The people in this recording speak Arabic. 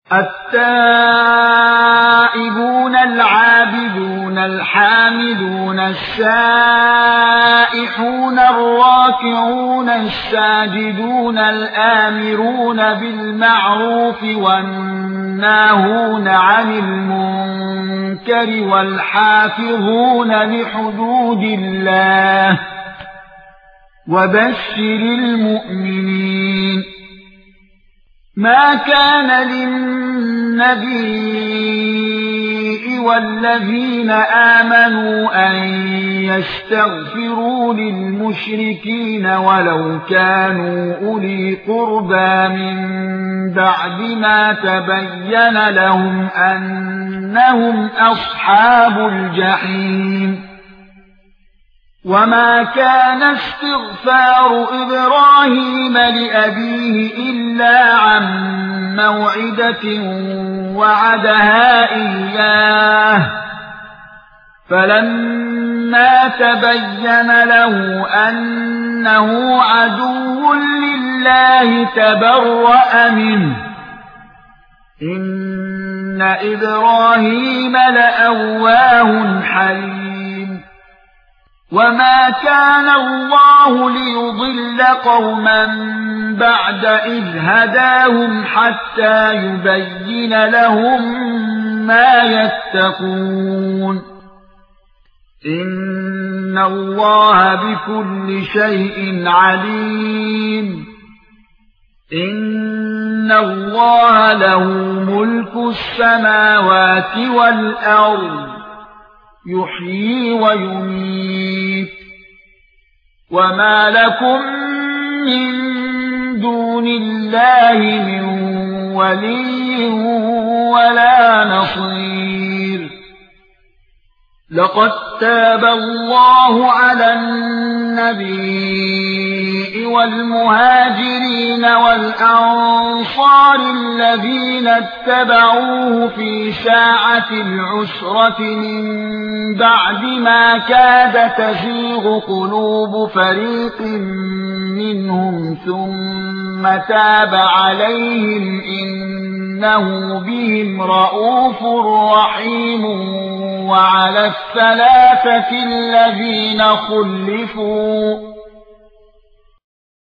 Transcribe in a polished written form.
التائبون العابدون الحامدون السائحون الراكعون الساجدون الآمرون بالمعروف والناهون عن المنكر والحافظون لحدود الله وبشر المؤمنين. ما كان للنبي والذين آمنوا أن يستغفروا للمشركين ولو كانوا أولي قربى من بعد ما تبين لهم أنهم أصحاب الجحيم. وما كان استغفار إبراهيم لأبيه إلا عن موعدة وعدها إياه فلما تبين له أنه عدو لله تبرأ منه إن إبراهيم لأواه حليم. وما كان الله ليضل قوما بعد إذ هداهم حتى يبين لهم ما يتقون. إن الله بكل شيء عليم. إن الله له ملك السماوات والأرض يحيي ويميت. وما لكم من دون الله من ولي ولا نصير. لقد تاب الله على النبي والمهاجرين والأنصار الذين اتبعوه في ساعة العسرة من بعد ما كاد تزيغ قلوب فريق منهم ثم تاب عليهم إنه بهم رءوف رحيم. وعلى الثلاثة الذين خلفوا